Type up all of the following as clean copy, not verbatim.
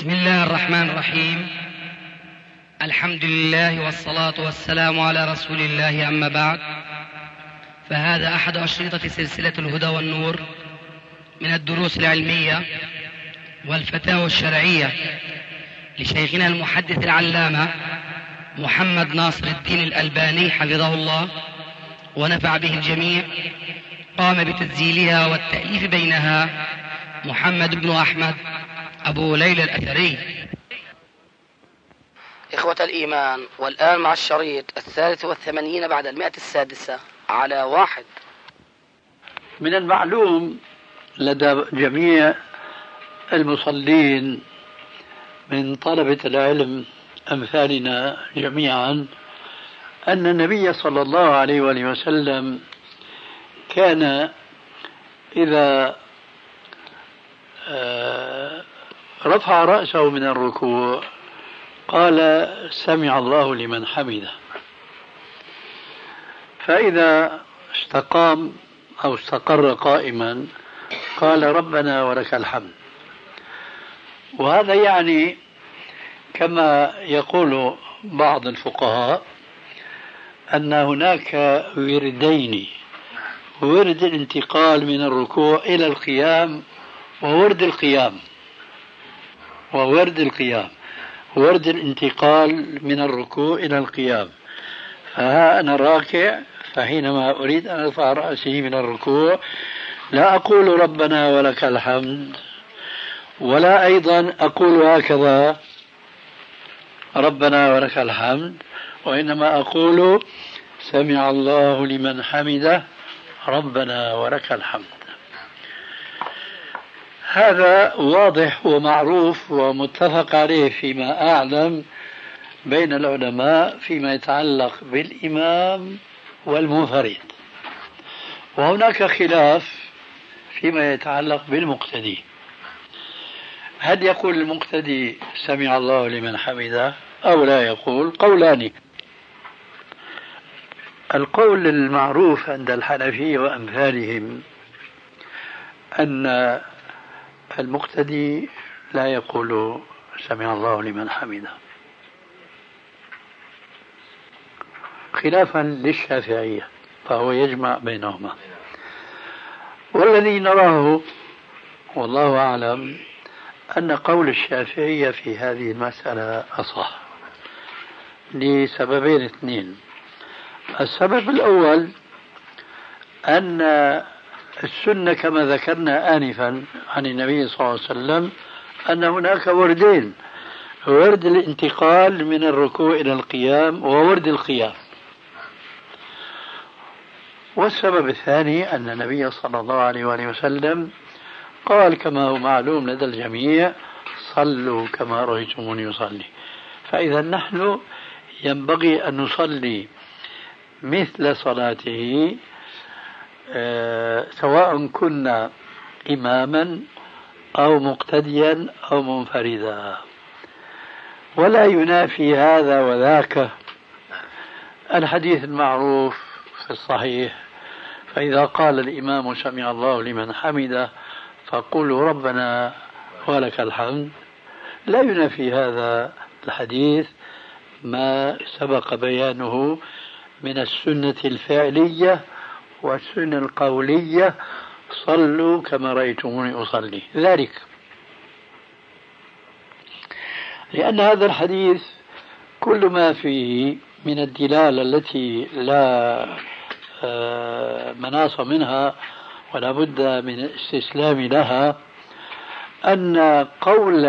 بسم الله الرحمن الرحيم. الحمد لله والصلاة والسلام على رسول الله، أما بعد، فهذا أحد أشرطة سلسلة الهدى والنور من الدروس العلمية والفتاوى الشرعية لشيخنا المحدث العلامة محمد ناصر الدين الألباني حفظه الله ونفع به الجميع. قام بتسجيلها والتأليف بينها محمد بن أحمد أبو ليلى الأثري. إخوة الإيمان، والآن مع الشريط 83 بعد 106 على 1. من المعلوم لدى جميع المصلين من طلبة العلم أمثالنا جميعا أن النبي صلى الله عليه وآله وسلم كان إذا رفع رأسه من الركوع قال سمع الله لمن حمده، فإذا استقام أو استقر قائما قال ربنا ولك الحمد. وهذا يعني كما يقول بعض الفقهاء أن هناك وردين: ورد الانتقال من الركوع إلى القيام، وورد القيام. ورد الانتقال من الركوع إلى القيام. فها أنا راكع، فحينما أريد أن أرفع رأسي من الركوع لا أقول ربنا ولك الحمد، ولا أيضا أقول هكذا ربنا ولك الحمد، وإنما أقول سمع الله لمن حمده ربنا ولك الحمد. هذا واضح ومعروف ومتفق عليه فيما أعلم بين العلماء فيما يتعلق بالإمام والمنفرد، وهناك خلاف فيما يتعلق بالمقتدي. هل يقول المقتدي سمع الله لمن حمده أو لا يقول؟ قولان. القول المعروف عند الحنفية وأمثالهم أن المقتدي لا يقول سمع الله لمن حمده، خلافا للشافعية، فهو يجمع بينهما. والذي نراه والله أعلم أن قول الشافعية في هذه المسألة أصح لسببين اثنين. السبب الأول أن السنة كما ذكرنا آنفا عن النبي صلى الله عليه وسلم أن هناك وردين: ورد الانتقال من الركوع إلى القيام، وورد القيام. والسبب الثاني أن النبي صلى الله عليه وآله وسلم قال كما هو معلوم لدى الجميع: صلوا كما رأيتموني أصلي. فإذا نحن ينبغي أن نصلي مثل صلاته سواء كنا إماما أو مقتديا أو منفردا، ولا ينافي هذا وذاك الحديث المعروف في الصحيح: فإذا قال الإمام سمع الله لمن حمده فقولوا ربنا ولك الحمد. لا ينافي هذا الحديث ما سبق بيانه من السنة الفعلية والسنة القولية: صلوا كما رأيتموني أصلي. ذلك لأن هذا الحديث كل ما فيه من الدلالة التي لا مناص منها ولا بد من الاستسلام لها، أن قول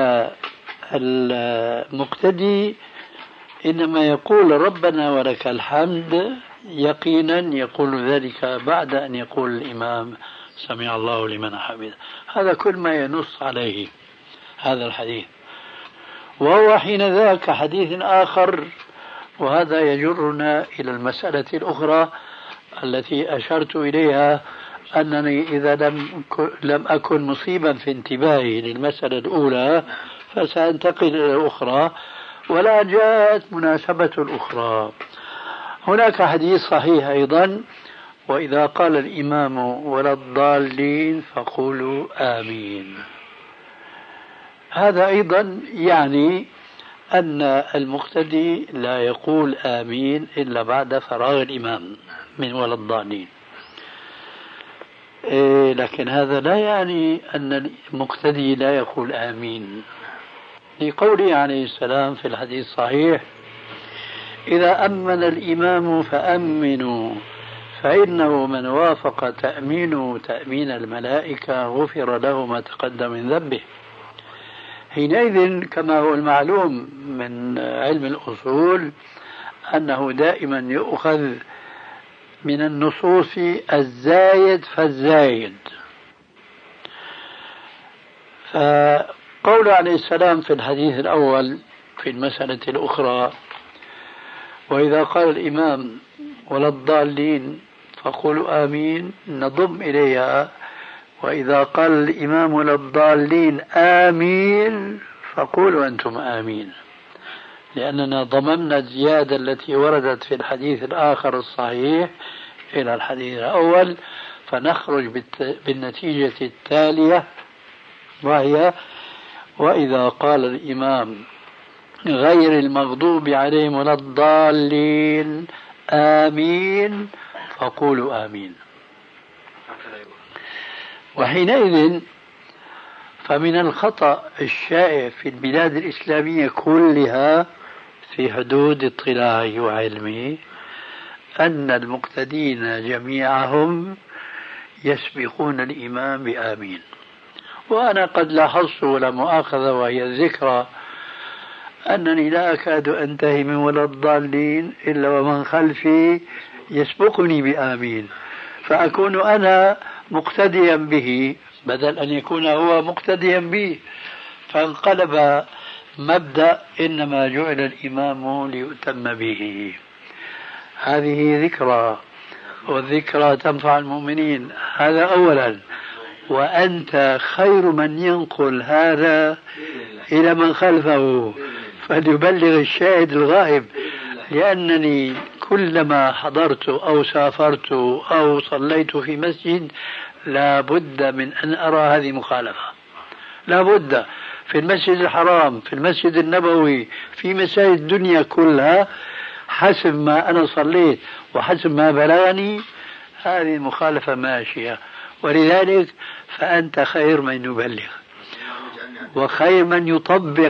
المقتدي إنما يقول ربنا ولك الحمد يقينا يقول ذلك بعد أن يقول الإمام سمع الله لمن حمده. هذا كل ما ينص عليه هذا الحديث. وهو حين ذاك حديث آخر، وهذا يجرنا إلى المسألة الأخرى التي أشرت إليها، أنني إذا لم أكن مصيبا في انتباهي للمسألة الأولى فسأنتقل إلى الأخرى، ولا جاءت مناسبة الأخرى. هناك حديث صحيح أيضا: وإذا قال الإمام ولا الضالين فقولوا آمين. هذا أيضا يعني أن المقتدي لا يقول آمين إلا بعد فراغ الإمام من ولا الضالين. لكن هذا لا يعني أن المقتدي لا يقول آمين، لقوله عليه السلام في الحديث الصحيح: إذا أمن الإمام فأمنوا فإنه من وافق تأمينه تأمين الملائكة غفر له ما تقدم من ذنبه. حينئذ كما هو المعلوم من علم الأصول أنه دائما يؤخذ من النصوص الزايد فالزايد. فقول عليه السلام في الحديث الأول في المسألة الأخرى: وإذا قال الإمام ولا الضالين فقولوا آمين، نضم إليها: وإذا قال الإمام ولا الضالين آمين فقولوا أنتم آمين، لأننا ضممنا الزيادة التي وردت في الحديث الآخر الصحيح إلى الحديث الأول، فنخرج بالنتيجة التالية، وهي: وإذا قال الإمام غير المغضوب عليهم ولا الضالين آمين فقولوا آمين. وحينئذ فمن الخطأ الشائع في البلاد الإسلامية كلها في حدود اطلاعه وعلمه أن المقتدين جميعهم يسبقون الإمام بآمين. وأنا قد لاحظت ولا مؤاخذة وهي الذكرى أنني لا أكاد أنتهي من ولا الضالين إلا ومن خلفي يسبقني بآمين، فأكون أنا مقتديا به بدل أن يكون هو مقتديا بي، فانقلب مبدأ إنما جعل الإمام ليؤتم به. هذه ذكرى، والذكرى تنفع المؤمنين، هذا أولا. وأنت خير من ينقل هذا إلى من خلفه فليبلغ الشاهد الغائب، لأنني كلما حضرت أو سافرت أو صليت في مسجد لا بد من أن أرى هذه مخالفة، لا بد، في المسجد الحرام، في المسجد النبوي، في مساجد الدنيا كلها، حسب ما أنا صليت وحسب ما بلغني هذه المخالفة ماشية. ولذلك فأنت خير من يبلغ وخير من يطبق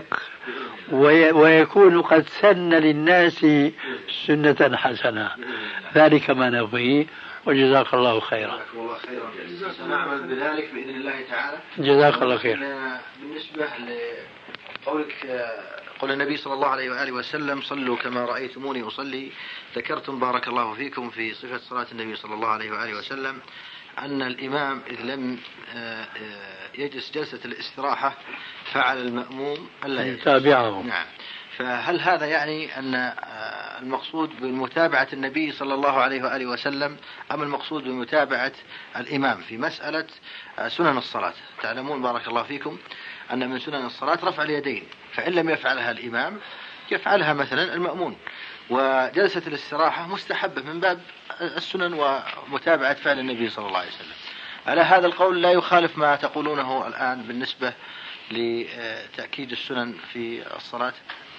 ويكون قد سن للناس سنة حسنة. ذلك ما نبغيه، وجزاك الله خيرا. نعمل بذلك بإذن الله تعالى. جزاك الله خير. بالنسبة لقولك قول النبي صلى الله عليه وآله وسلم: صلوا كما رأيتموني أصلي، ذكرتم بارك الله فيكم في صفة صلاة النبي صلى الله عليه وآله وسلم أن الإمام إذ لم يجلس جلسة الاستراحة فعل المأموم ألا يتابعه. نعم. فهل هذا يعني أن المقصود بمتابعة النبي صلى الله عليه وآله وسلم أم المقصود بمتابعة الإمام في مسألة سنن الصلاة؟ تعلمون بارك الله فيكم أن من سنن الصلاة رفع اليدين، فإن لم يفعلها الإمام يفعلها مثلا المأمون، وجلسة الاستراحة مستحبة من باب السنن ومتابعة فعل النبي صلى الله عليه وسلم. على هذا القول لا يخالف ما تقولونه الآن بالنسبة لتأكيد السنن في الصلاة؟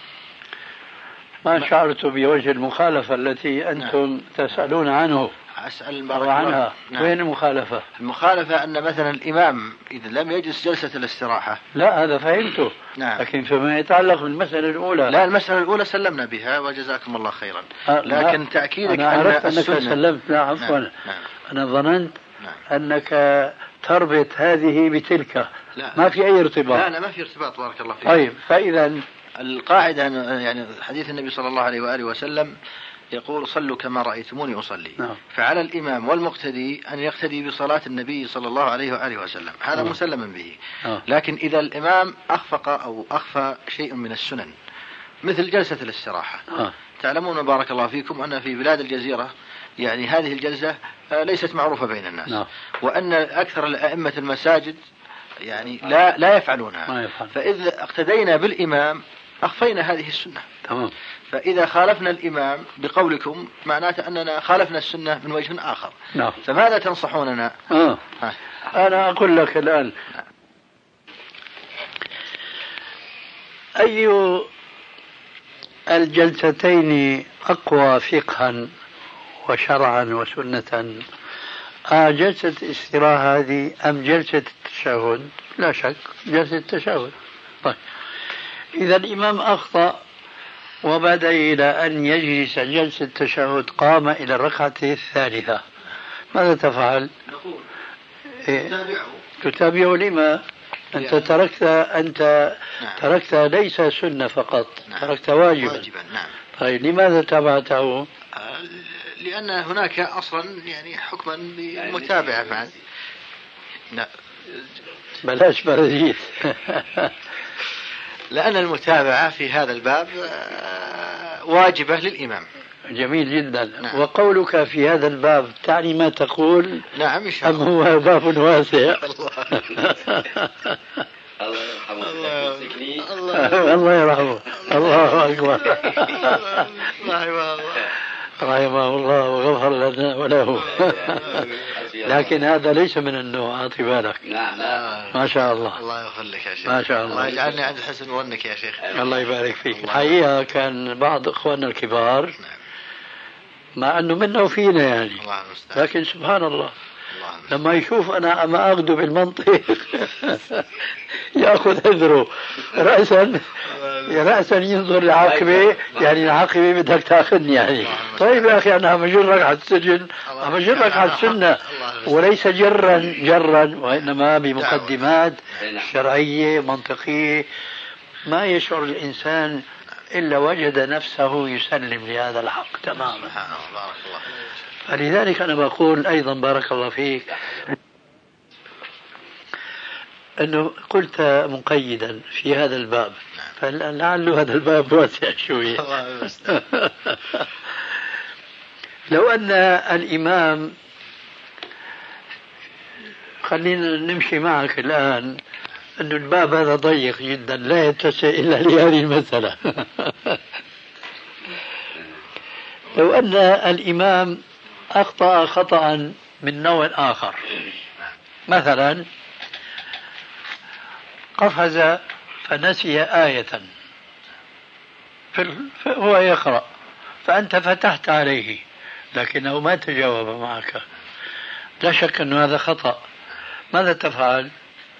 ما شعرت بوجه المخالفة التي أنتم تسألون عنه. أسأل عنها. وين المخالفة؟ المخالفة أن مثلا الإمام إذا لم يجلس جلسة الاستراحة. لا هذا فهمته. نعم. لكن فيما يتعلق بالمسألة الأولى. لا، المسألة الأولى سلمنا بها وجزاكم الله خيرا. لكن تأكيدك أنا عرفت أنك سلمت. لا عفوا. نعم. أنا ظننت أنك تربط هذه بتلك. لا. ما في أي ارتباط. لا ما في ارتباط بارك الله فيك. طيب، فإذا القاعدة يعني حديث النبي صلى الله عليه وآله وسلم يقول: صلوا كما رأيتموني أصلي. نعم. فعلى الإمام والمقتدي أن يقتدي بصلاة النبي صلى الله عليه وآله وسلم، هذا مسلما به. لكن إذا الإمام أخفق أو أخفى شيء من السنن مثل جلسة الاستراحة، تعلمون بارك الله فيكم أن في بلاد الجزيرة يعني هذه الجلسة ليست معروفة بين الناس، وأن أكثر الأئمة المساجد يعني لا يفعلونها. فإذا اقتدينا بالإمام أخفينا هذه السنة. تمام. فإذا خالفنا الإمام بقولكم معناته أننا خالفنا السنة من وجه آخر. نعم. فماذا تنصحوننا؟ أنا أقول لك الآن، أي الجلستين أقوى فقها وشرعا وسنة؟ جلسة الاستراحة هذه أم جلسة التشهد؟ لا شك جلسة التشهد. طيب إذا الإمام أخطأ وبعد إلى أن يجلس جلسة التشهد قام إلى الركعة الثالثة، ماذا تفعل؟ نقول تتابعه لما؟ أنت تركت ليس سنة فقط، تركت واجبا. نعم. طيب لماذا تابعته؟ لأن هناك أصلا يعني حكما بالمتابعة معا. لا بلاش برديس. لأن المتابعة في هذا الباب واجبة للإمام. جميل جدا. نعم. وقولك في هذا الباب تعني ما تقول؟ نعم إن شاء الله. أم هو باب واسع؟ الله يرحمه. الله أكبر. رحمه الله وغفر لنا وله. لكن هذا ليس من النوع، أعطي بالك. نعم. ما شاء الله. الله يغفر لك يا شيخ. ما شاء الله. الله يجعلني عند حسن ظنك يا شيخ. الله يبارك فيك. الحقيقة كان بعض إخواننا الكبار مع أنه منا وفينا يعني، لكن سبحان الله لما يشوف أنا أما أخذه بالمنطق يأخذ هذره رأسا ينظر لعاقبه، يعني العاقبة بدك تأخذني يعني. طيب يا أخي أنا أمجرك على السجن، أمجرك على السنة، وليس جرا وإنما بمقدمات شرعية منطقية ما يشعر الإنسان إلا وجد نفسه يسلم لهذا الحق تماما. فلذلك أنا بقول أيضا بارك الله فيك أنه قلت مقيدا في هذا الباب، فلعل هذا الباب واسع شوية. لو أن الإمام، خلينا نمشي معك الآن، أن الباب هذا ضيق جدا لا يتسع إلا لهذه المسألة. لو أن الإمام أخطأ خطأ من نوع آخر، مثلا قفز فنسي آية هو يقرأ فأنت فتحت عليه لكنه ما تجاوب معك، لا شك أن هذا خطأ، ماذا تفعل؟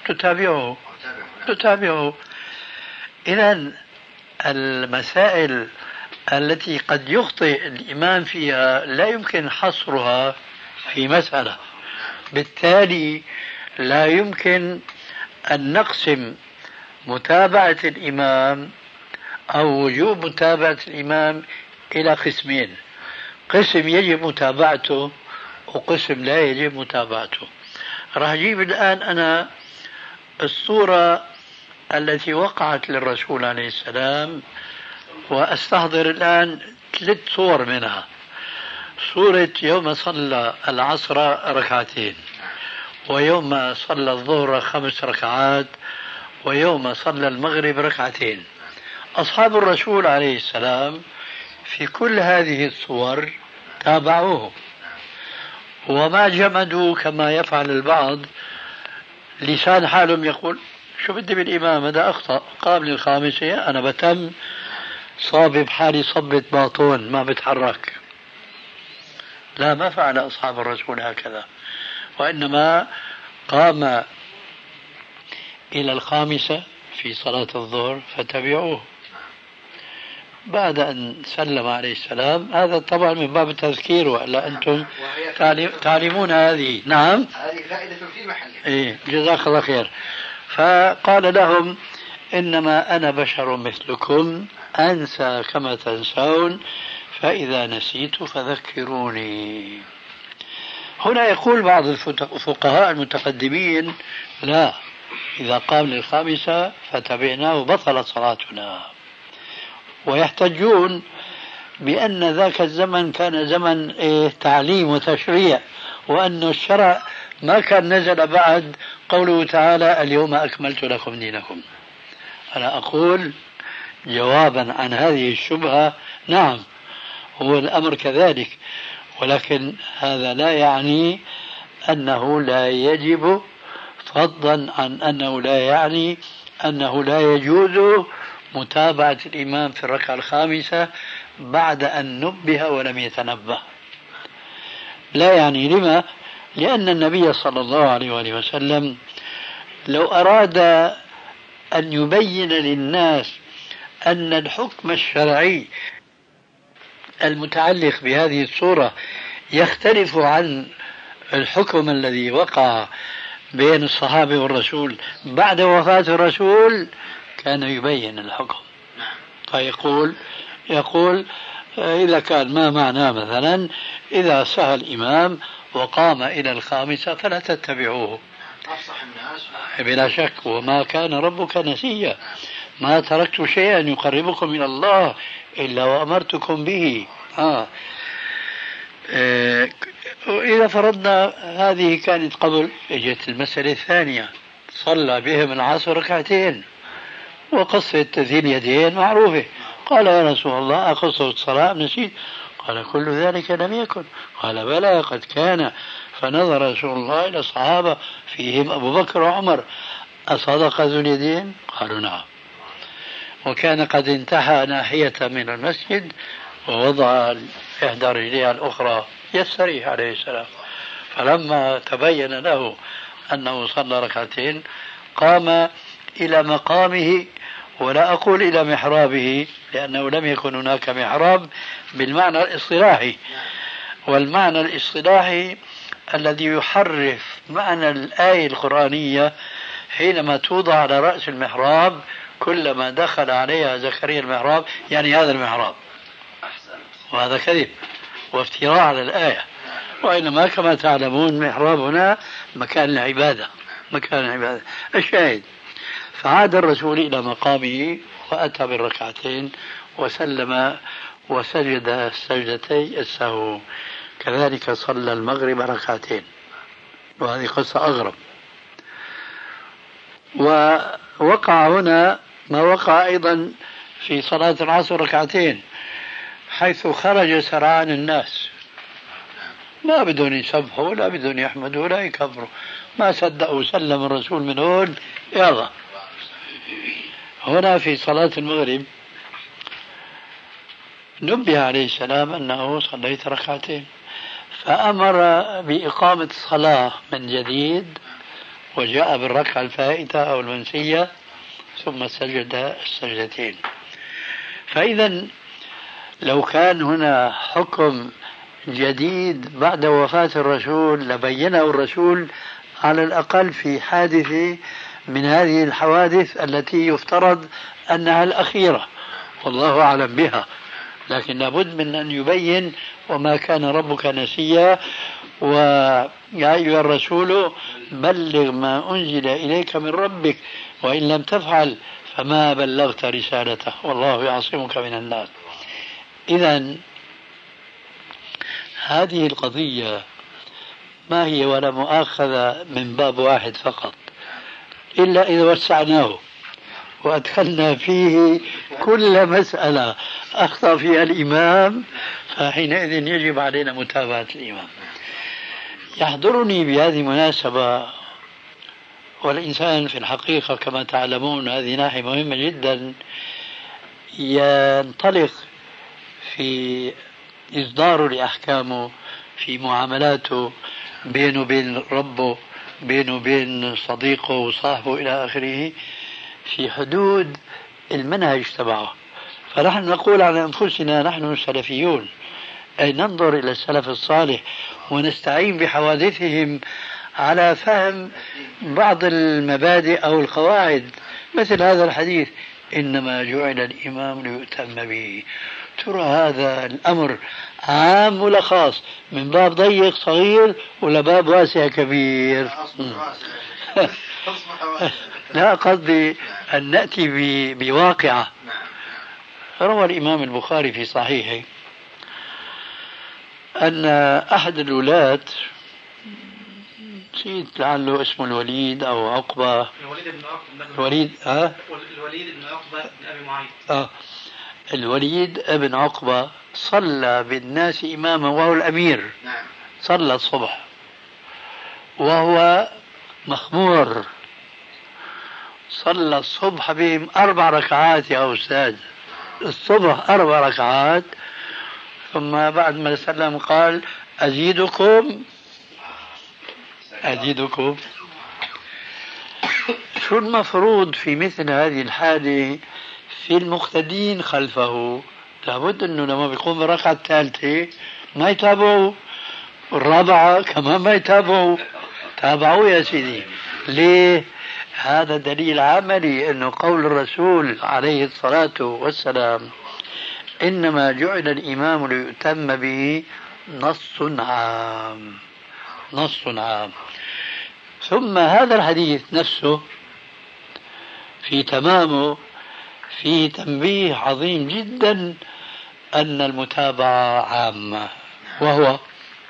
تتابعه. إذن المسائل التي قد يخطئ الإمام فيها لا يمكن حصرها في مسألة، بالتالي لا يمكن أن نقسم متابعة الإمام أو وجوب متابعة الإمام إلى قسمين، قسم يجب متابعته وقسم لا يجب متابعته. راح أجيب الآن أنا الصورة التي وقعت للرسول عليه السلام وأستحضر الآن 3 صور منها. صورة يوم صلى العصر ركعتين، ويوم صلى الظهر 5 ركعات، ويوم صلى المغرب ركعتين. أصحاب الرسول عليه السلام في كل هذه الصور تابعوه وما جمدوا كما يفعل البعض، لسان حالهم يقول شو بدي بالإمام هذا أخطأ، قام للخامسة أنا بتم صابب حالي صبة باطون ما بتحرك. لا، ما فعل أصحاب الرسول هكذا، وإنما قام إلى الخامسة في صلاة الظهر فتبعوه بعد أن سلم عليه السلام. هذا طبعا من باب التذكير، وإلا أنتم تعلمون هذه. نعم، هذه فائدة في محلها. إيه، جزاك الله خير. فقال لهم إنما أنا بشر مثلكم أنسى كما تنسون، فإذا نسيت فذكروني. هنا يقول بعض الفقهاء المتقدمين لا، إذا قام للخامسة فتبعناه بطلت صلاتنا، ويحتجون بأن ذاك الزمن كان زمن تعليم وتشريع، وأن الشرع ما كان نزل بعد قوله تعالى اليوم أكملت لكم دينكم. أنا أقول جوابا عن هذه الشبهة نعم، هو الأمر كذلك، ولكن هذا لا يعني أنه لا يجب، فضلا عن أنه لا يعني أنه لا يجوز متابعة الإمام في الركعة الخامسة بعد أن نبه ولم يتنبه. لا يعني لما؟ لأن النبي صلى الله عليه وآله وسلم لو أراد أن يبين للناس أن الحكم الشرعي المتعلق بهذه السورة يختلف عن الحكم الذي وقع بين الصحابة والرسول بعد وفاة الرسول، كان يبين الحكم. يقول إذا كان ما معناه مثلا إذا سهى الإمام وقام إلى الخامسة فلا تتبعوه، بلا شك. وما كان ربك نسيا، ما تركت شيئا يقربكم إلى الله إلا وأمرتكم به. إذا فرضنا هذه كانت قبل، اجت المسألة الثانية، صلى بهم العصر ركعتين وقصة ذي اليدين معروفة. قال يا رسول الله أقصة الصلاة نسيت؟ قال كل ذلك لم يكن. قال بلى قد كان. فنظر رسول الله إلى الصحابة فيهم أبو بكر وعمر، أصدق ذو اليدين؟ قالوا نعم. وكان قد انتهى ناحية من المسجد ووضع إحدى رجليها الأخرى يستريح عليه السلام. فلما تبين له أنه صلى ركعتين قام إلى مقامه، ولا أقول إلى محرابه لأنه لم يكن هناك محراب بالمعنى الاصطلاحي، والمعنى الاصطلاحي الذي يحرف معنى الآية القرآنية حينما توضع على رأس المحراب كلما دخل عليها زكريا المحراب، يعني هذا المحراب، وهذا كذب وافتراء على الآية. وإنما كما تعلمون محراب هنا مكان العبادة، مكان العبادة. الشاهد فعاد الرسول إلى مقامه وأتى بالركعتين وسلم وسجد السجدتي السهو. كذلك صلى المغرب ركعتين، وهذه قصة أغرب. ووقع هنا ما وقع أيضا في صلاة العصر ركعتين، حيث خرج سرعان الناس، ما بدون يسبحوا ولا بدون يحمدوا ولا يكبروا، ما صدقوا، سلم الرسول من هون يلا. هنا في صلاة المغرب نبه عليه السلام أنه صليت ركعتين، فأمر بإقامة الصلاة من جديد وجاء بالركعة الفائتة أو المنسية ثم سجد السجدتين. فإذا لو كان هنا حكم جديد بعد وفاة الرسول لبينه الرسول على الأقل في حادثة من هذه الحوادث التي يفترض أنها الأخيرة، والله أعلم بها، لكن لابد من أن يبين وما كان ربك نسيا، ويا أيها الرسول بلغ ما أنزل إليك من ربك وإن لم تفعل فما بلغت رسالته والله يعصمك من الناس. إذن هذه القضية ما هي ولا مؤاخذة من باب واحد فقط، إلا إذا وسعناه وأدخلنا فيه كل مسألة أخطأ فيها الإمام، فحينئذ يجب علينا متابعة الإمام. يحضرني بهذه المناسبة، والإنسان في الحقيقة كما تعلمون هذه ناحية مهمة جدا، ينطلق في إصداره لأحكامه في معاملاته بينه وبين ربه، بينه وبين صديقه وصاحبه إلى آخره، في حدود المنهج تبعه. فنحن نقول على أنفسنا نحن السلفيون، أي ننظر إلى السلف الصالح ونستعين بحوادثهم على فهم بعض المبادئ أو القواعد، مثل هذا الحديث إنما جعل الإمام ليؤتم به. ترى هذا الأمر عام ولا خاص، من باب ضيق صغير ولا باب واسع كبير؟ لا، قصدي أن نأتي بواقعة. روى الإمام البخاري في صحيحه أن أحد الولاة، نسيت لعله اسمه الوليد أو عقبة، الوليد بن عقبة بن أبي معيط، الوليد بن عقبة صلى بالناس إماما وهو الأمير، صلى الصبح وهو مخمور صلى الصبح بهم 4 ركعات يا أستاذ، الصبح 4 ركعات، ثم بعد ما سلم قال أزيدكم. شو المفروض في مثل هذه الحالة في المقتدين خلفه؟ لابد أنه لما بيقوم بالركعة الثالثة ما يتابعوا، الرابعة كمان ما يتابعوا، تابعوا يا سيدي. ليه؟ هذا دليل عملي أنه قول الرسول عليه الصلاة والسلام إنما جعل الإمام ليؤتم به نص عام. ثم هذا الحديث نفسه في تمامه فيه تنبيه عظيم جدا أن المتابعة عامة، وهو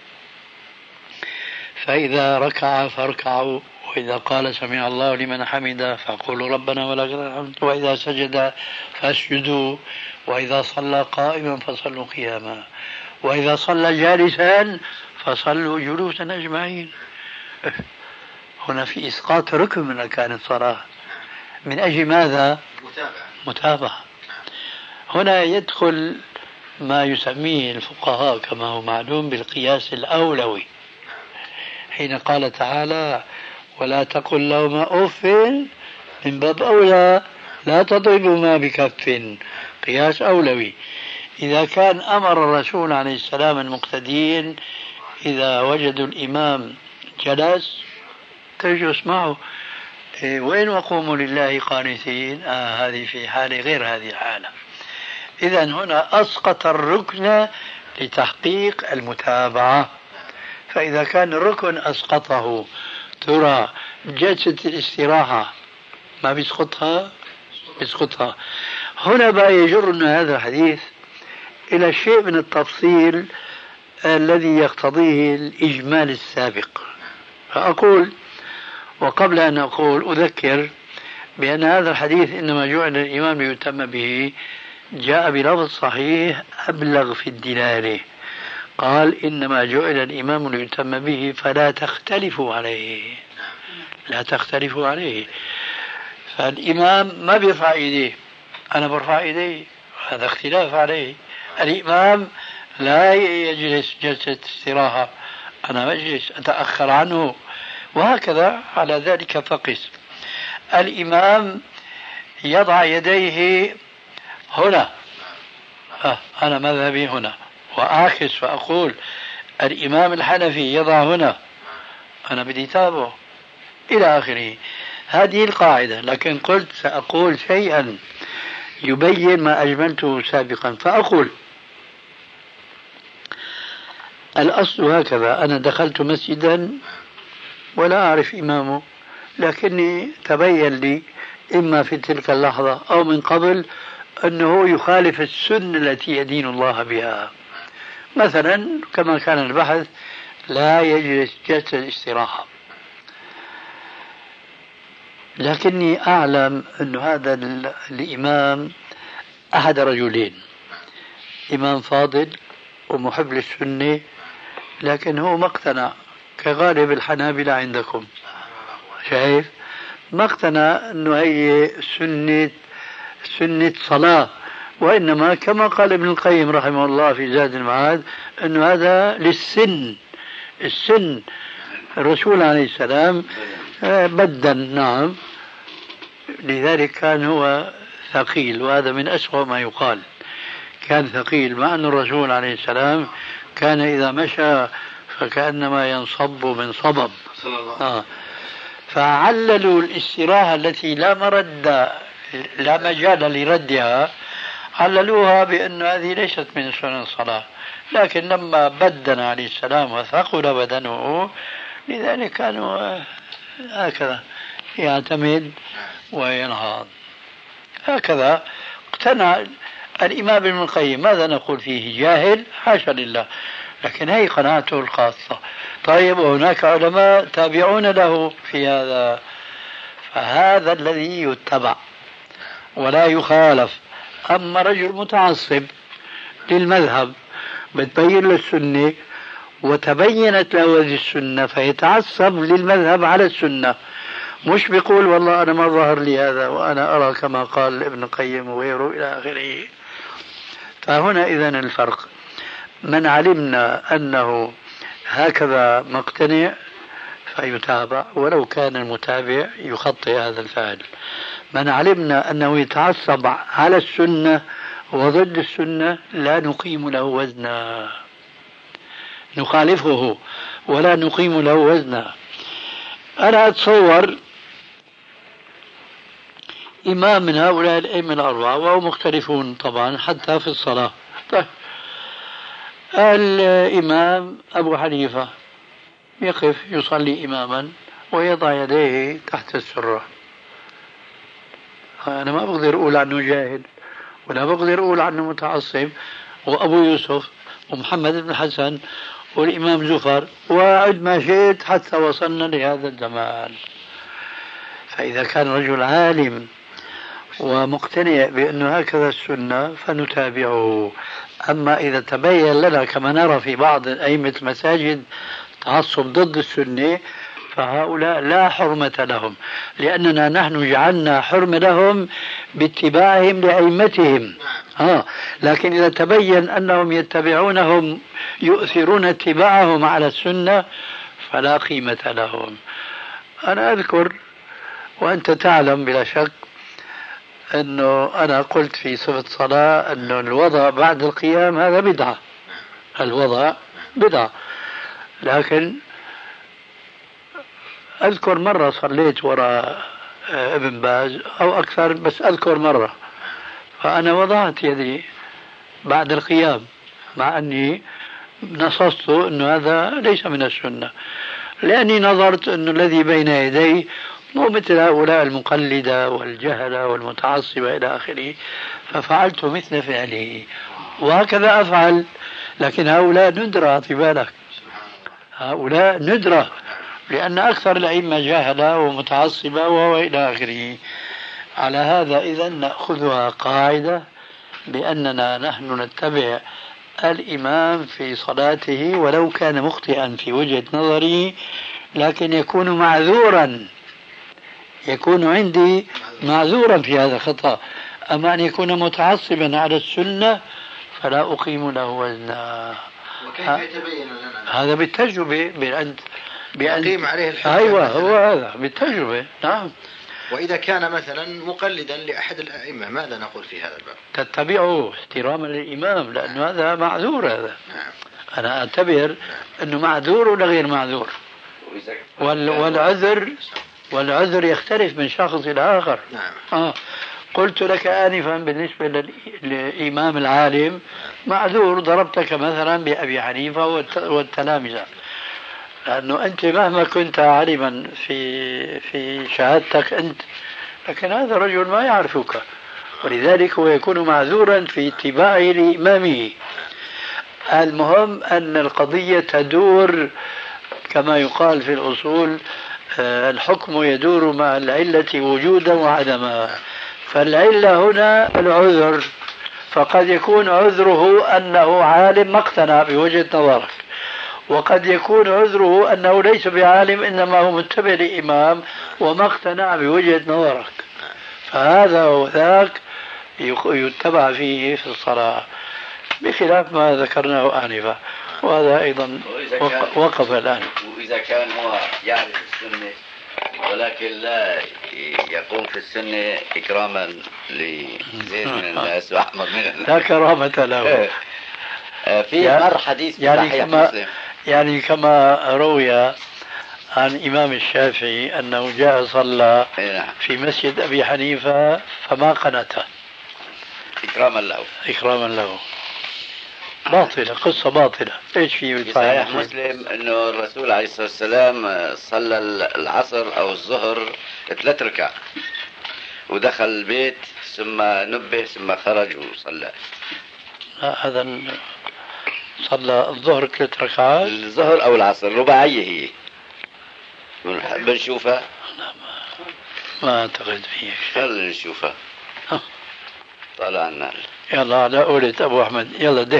فإذا ركع فاركعوا، وإذا قال سمع الله لمن حمده فقولوا ربنا ولك الحمد، وإذا سجد فاسجدوا، وإذا صلى قائما فصلوا قياما، وإذا صلى جالسا فصلوا جلوسا أجمعين. هنا في إسقاط ركن من أركان الصلاة من أجل ماذا؟ متابعة. هنا يدخل ما يسميه الفقهاء كما هو معلوم بالقياس الأولوي، حين قال تعالى ولا تقل لهما أف، من باب أولى لا تضربهما بكف، قياس أولوي. إذا كان أمر الرسول عليه السلام المقتدين إذا وجدوا الإمام جلس تجلس معه، وين وقوموا لله قانتين، هذه في حالة غير هذه الحالة. إذن هنا أسقط الركن لتحقيق المتابعة. فإذا كان الركن أسقطه، ترى جلسة الاستراحة ما بيسقطها؟ هنا بقى يجرنا هذا الحديث إلى شيء من التفصيل الذي يقتضيه الإجمال السابق. فأقول، وقبل أن أقول أذكر بأن هذا الحديث إنما جعل الإمام ليتم به جاء بلفظ صحيح أبلغ في الدلالة، قال إنما جعل الإمام ليتم به فلا تختلفوا عليه، لا تختلفوا عليه. فالإمام ما بيرفع إيديه، أنا برفع إيديه، هذا اختلاف عليه. الإمام لا يجلس جلسة استراحة، أنا مجلس أتأخر عنه، وهكذا على ذلك فقس. الإمام يضع يديه هنا، أنا مذهبي هنا، وأعكس فأقول الإمام الحنفي يضع هنا، أنا بدي تابعه إلى آخره. هذه القاعدة. لكن قلت سأقول شيئا يبين ما أجملته سابقا، فأقول الأصل هكذا: أنا دخلت مسجدا ولا أعرف إمامه، لكني تبين لي إما في تلك اللحظة أو من قبل أنه يخالف السنة التي يدين الله بها. مثلا كما كان البحث لا يجلس جلسة الاستراحة، لكني أعلم أن هذا الإمام أحد رجلين، إمام فاضل ومحب للسنة، لكن هو ما اقتنع كغالب الحنابلة عندكم، شايف؟ ما اقتنع أنه هي سنة صلاة، وإنما كما قال ابن القيم رحمه الله في زاد المعاد أنه هذا للسن، السن. الرسول عليه السلام بدن، نعم، لذلك كان هو ثقيل، وهذا من أسوأ ما يقال، كان ثقيل، مع أن الرسول عليه السلام كان إذا مشى فكأنما ينصب من صبب. فعللوا الاستراحة التي لا مجال لردها، عللوها بأن هذه ليست من سنن الصلاة، لكن لما بدن عليه السلام وثقل بدنه، لذلك كانوا هكذا يعتمد وينهض. هكذا اقتنع الإمام ابن القيم. ماذا نقول فيه؟ جاهل؟ حاشا لله، لكن هي قناعته الخاصة. طيب، وهناك علماء تابعون له في هذا، فهذا الذي يتبع ولا يخالف. أما رجل متعصب للمذهب بتبين له السنة وتبينت له هذه السنة فيتعصب للمذهب على السنة، مش بيقول والله أنا ما ظهر لي هذا وأنا أرى كما قال ابن القيم وغيره إلى آخره. فهنا إذن الفرق، من علمنا أنه هكذا مقتنع فيتابع ولو كان المتابع يخطئ هذا الفعل. من علمنا أنه يتعصب على السنة وضد السنة لا نقيم له وزنا، نخالفه ولا نقيم له وزنا. أنا أتصور إمام من هؤلاء الأئمة الأربعة وهم مختلفون طبعا حتى في الصلاة. طيب الإمام أبو حنيفة يقف يصلي إماما ويضع يديه تحت السرة. أنا ما بقدر أقول عنه جاهل ولا بقدر أقول عنه متعصب. وأبو يوسف ومحمد بن حسن والإمام زفر وعد ما شئت حتى وصلنا لهذا الزمان. فإذا كان رجل عالم ومقتنع بأنه هكذا السنة فنتابعه. أما إذا تبين لنا كما نرى في بعض أئمة المساجد تعصب ضد السنة فهؤلاء لا حرمة لهم، لأننا نحن جعلنا حرمة لهم باتباعهم لأئمتهم. لكن إذا تبين أنهم يتبعونهم يؤثرون اتباعهم على السنة فلا قيمة لهم. أنا أذكر وأنت تعلم بلا شك أنه أنا قلت في صفة صلاة أنه الوضع بعد القيام هذا بدعة، الوضع بدعة. لكن أذكر مرة صليت وراء ابن باز أو أكثر، بس أذكر مرة فأنا وضعت يدي بعد القيام مع أني نصصت أنه هذا ليس من السنة، لأني نظرت أنه الذي بين يدي مو مثل هؤلاء المقلدة والجهلة والمتعصبة إلى آخره، ففعلت مثل فعله وهكذا أفعل. لكن هؤلاء ندرة، اعتبارك هؤلاء ندرة، لأن أكثر الأئمة جاهلة ومتعصبة وإلى آخره. على هذا إذن نأخذها قاعدة بأننا نحن نتبع الإمام في صلاته ولو كان مخطئا في وجهة نظره، لكن يكون معذورا، يكون عندي معذورا في هذا الخطأ. أما أن يكون متعصبا على السنة فلا أقيم له وزنا. وكيف يتبين لنا هذا بالتجربة بأن يقيم عليه الحجة؟ أيوة هو هذا بالتجربة. نعم. وإذا كان مثلا مقلدا لأحد الأئمة ماذا نقول في هذا الباب؟ تتبعه احتراما للإمام، لأنه هذا معذور. هذا نعم. أنا أعتبر أنه معذور ولا غير معذور، والعذر يختلف من شخص إلى آخر. نعم. قلت لك آنفا بالنسبة للإمام العالم معذور، ضربتك مثلا بأبي حنيفة والتلامذة، لأنه أنت مهما كنت عالما في شهادتك أنت، لكن هذا الرجل ما يعرفك، ولذلك هو يكون معذورا في اتباعه لإمامه. المهم أن القضية تدور كما يقال في الأصول، الحكم يدور مع العلة وجودا وعدما. فالعلة هنا العذر، فقد يكون عذره أنه عالم ما اقتنع بوجهة نظرك، وقد يكون عذره أنه ليس بعالم إنما هو متبع لإمام وما اقتنع بوجهة نظرك، فهذا وذاك يتبع فيه في الصلاة، بخلاف ما ذكرناه آنفا. وهذا أيضا وقف الآن. وإذا كان هو يعرف السنة ولكن لا يقوم في السنة إكراما لزيد من الناس وأحمد من الناس لا كرامة له. في مر حديث يعني كما روي عن الإمام الشافعي أنه جاء صلى في مسجد أبي حنيفة فما قنته إكراما له. باطلة، قصة باطلة. ايش في صحيح مسلم انه الرسول عليه الصلاة والسلام صلى العصر او الظهر 3 ركع ودخل البيت ثم نبه ثم خرج وصلى. هذا صلى الظهر 3 ركعات، الظهر او العصر رباعية هي بنشوفها. ما اعتقد فيه خلينا نشوفها. طالع النار. يلا على قولة ابو احمد، يلا ده.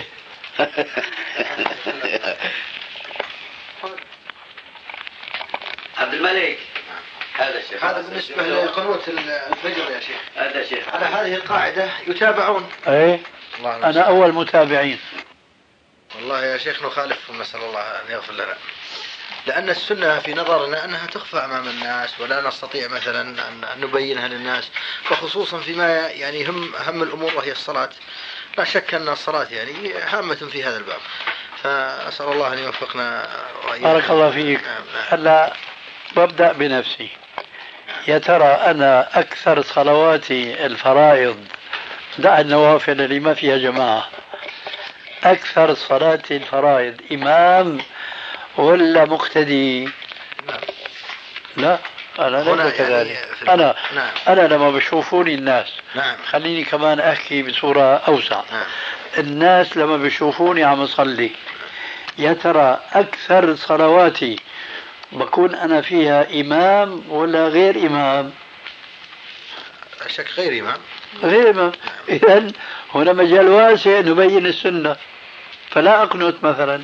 عبد الملك هذا الشيخ. هذا بالنسبة لقنوت الفجر يا شيخ. هذا شيخ. على هذه القاعدة يتابعون. ايه انا اول متابعين. والله يا شيخ نخالفهم، نسأل الله ان يغفر لنا، لأن السنة في نظرنا أنها تخفى أمام الناس ولا نستطيع مثلا أن نبينها للناس، وخصوصا فيما يعني هم الأمور وهي الصلاة. لا شك أن الصلاة يعني هامة في هذا الباب، فأسأل الله أن يوفقنا وإياكم. بارك الله فيك. هلا ببدأ بنفسي. يا ترى أنا أكثر صلواتي الفرائض، دع النوافل اللي ما فيها جماعة، أكثر صلاتي الفرائض إمام ولا مقتدي؟ لا أنا ليس كذلك. يعني أنا لما بشوفوني الناس، خليني كمان أحكي بصورة أوسع. الناس لما بشوفوني عم أصلي، يا ترى أكثر صلواتي بكون أنا فيها إمام ولا غير إمام؟ شك غير إمام. غير إمام. إذن هنا مجال واسع نبين السنة، فلا أقنط مثلا.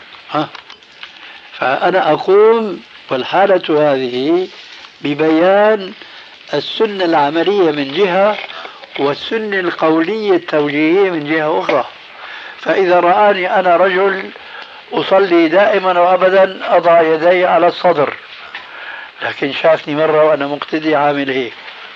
فأنا أقوم والحالة هذه ببيان السنة العملية من جهة، والسنة القولية التوجيهية من جهة أخرى. فإذا رآني أنا رجل أصلي دائما وأبدا أضع يدي على الصدر، لكن شافني مرة وأنا مقتدي عامل هيك،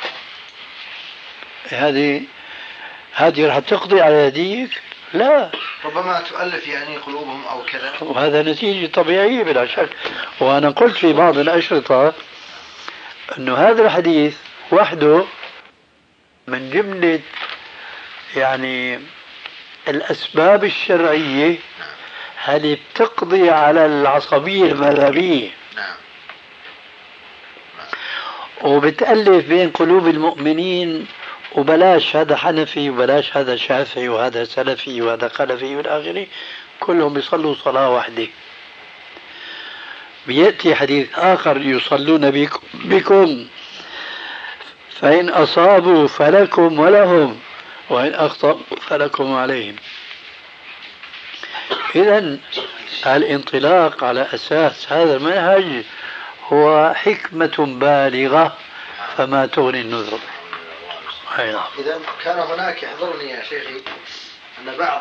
هذه رح تقضي على يديك؟ لا، ربما تؤلف يعني قلوبهم أو كذا، وهذا نتيجة طبيعية بلا شك. وأنا قلت في بعض الأشرطة أنه هذا الحديث وحده من جملة يعني الأسباب الشرعية هل بتقضي على العصبية المذهبية، وبتألف بين قلوب المؤمنين، وبلاش هذا حنفي وبلاش هذا شافعي وهذا سلفي وهذا خلفي والآخرين كلهم بيصلوا صلاة واحدة. بيأتي حديث آخر يصلون بكم فإن أصابوا فلكم ولهم وإن أخطأوا فلكم عليهم. إذن الانطلاق على أساس هذا المنهج هو حكمة بالغة فما تغني النذر. إذا كان هناك، يحضرني يا شيخي أن بعض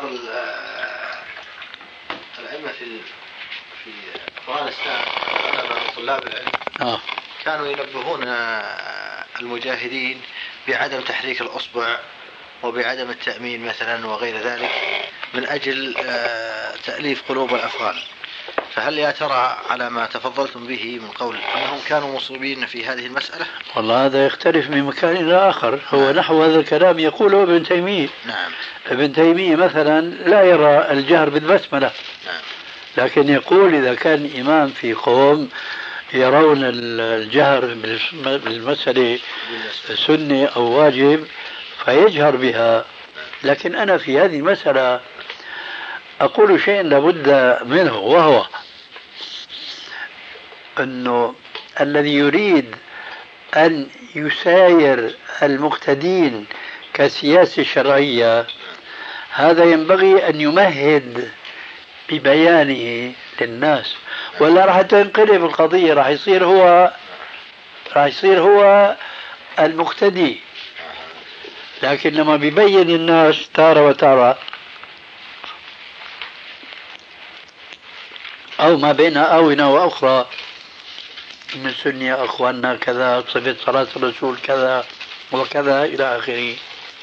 الأئمة في أفغانستان، طلاب العلم، كانوا ينبهون المجاهدين بعدم تحريك الأصبع وبعدم التأمين مثلا وغير ذلك من أجل تأليف قلوب الأفغان. فهل يا ترى على ما تفضلتم به من قول أنهم كانوا مصيبين في هذه المسألة؟ والله هذا يختلف من مكان إلى آخر. هو نحو هذا الكلام يقوله ابن تيمية. ابن تيمية مثلا لا يرى الجهر بالبسملة، لكن يقول إذا كان إمام في قوم يرون الجهر بالمسألة سنة أو واجب فيجهر بها. لكن أنا في هذه المسألة أقول شيء لابد منه، وهو أنه الذي يريد أن يساير المقتدين كسياسة شرعية هذا ينبغي أن يمهد ببيانه للناس، ولا راح تنقلب القضية، راح يصير هو المقتدي. لكن لما بيبين الناس تارة وتارة أو ما بين آونة وأخرى من سنة أخواننا كذا، صفة صلاة الرسول كذا وكذا إلى آخره،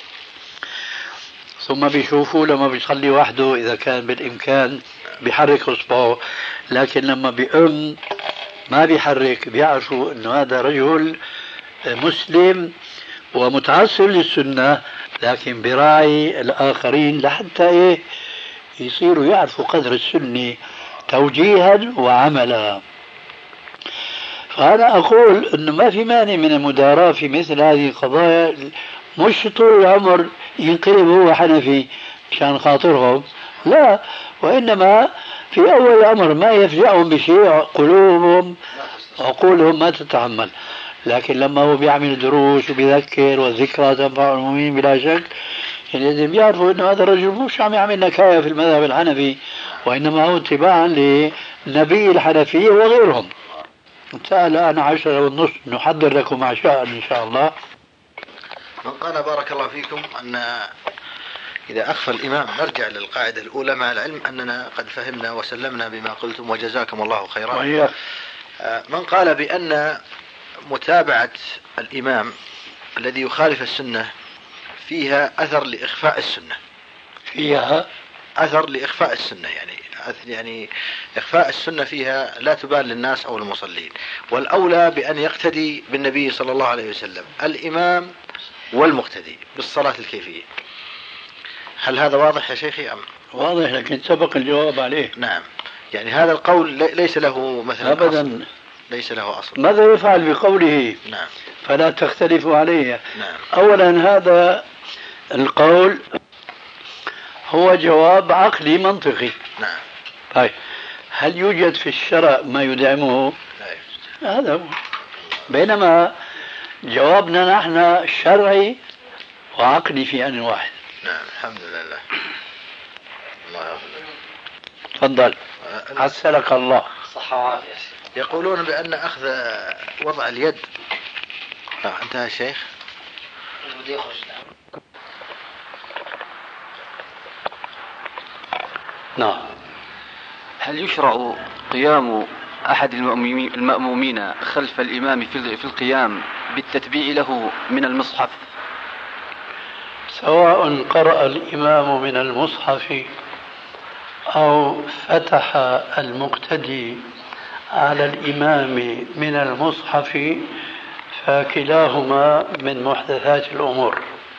ثم بيشوفوا لما بيصلي وحده إذا كان بالإمكان بيحرك إصبعه، لكن لما بيقوم ما بيحرك، بيعرفوا أنه هذا رجل مسلم ومتعصب للسنة، لكن براعي الآخرين لحتى يصيروا يعرفوا قدر السنة توجيها وعملا. فأنا أقول أنه ما في مانع من المداراة في مثل هذه القضايا، مش طول العمر ينقلب هو حنفي مشان خاطرهم، لا، وإنما في أول الأمر ما يفجعهم بشيء، قلوبهم عقولهم ما تتحمل. لكن لما هو بيعمل دروس وبيذكر والذكرى تنفع المؤمنين بلا شك، يعني بيعرفوا أنه هذا الرجل مش عم يعمل نكاية في المذهب الحنفي، وإنما هو اتباعا لنبي الحنفية وغيرهم. سأل أنا 10:30 نحضر لكم عشاء إن شاء الله. من قال بارك الله فيكم أن إذا أخفى الإمام، نرجع للقاعدة الأولى مع العلم أننا قد فهمنا وسلمنا بما قلتم وجزاكم الله خيرا. من قال بأن متابعة الإمام الذي يخالف السنة فيها أثر لإخفاء السنة، فيها أثر لإخفاء السنة، يعني إخفاء السنة فيها لا تبان للناس أو المصلين، والأولى بأن يقتدي بالنبي صلى الله عليه وسلم الإمام والمقتدي بالصلاة الكيفية. هل هذا واضح يا شيخي أم؟ واضح، لكن سبق الجواب عليه. نعم، يعني هذا القول ليس له مثلا أبدا أصل. ليس له أصل. ماذا يفعل بقوله؟ نعم. فلا تختلفوا عليه. نعم. أولا هذا القول هو جواب عقلي منطقي. نعم. طيب هل يوجد في الشرع ما يدعمه؟ لا يوجد. هذا هو. بينما جوابنا نحن شرعي وعقلي في آن واحد. نعم الحمد لله. الله يغفر. تفضل. عسلك الله. صحة وعافية. يقولون بأن أخذ وضع اليد. انتهى الشيخ. نعم. هل يشرع قيام أحد المأمومين خلف الإمام في القيام بالتتبيع له من المصحف؟ سواء قرأ الإمام من المصحف أو فتح المقتدي على الإمام من المصحف، فكلاهما من محدثات الأمور،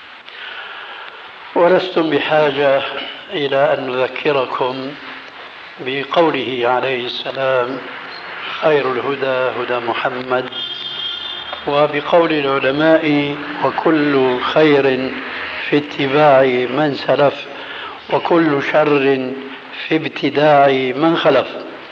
ولستم بحاجة إلى أن نذكركم بقوله عليه السلام خير الهدى هدى محمد، وبقول العلماء وكل خير في اتباع من سلف وكل شر في ابتداع من خلف.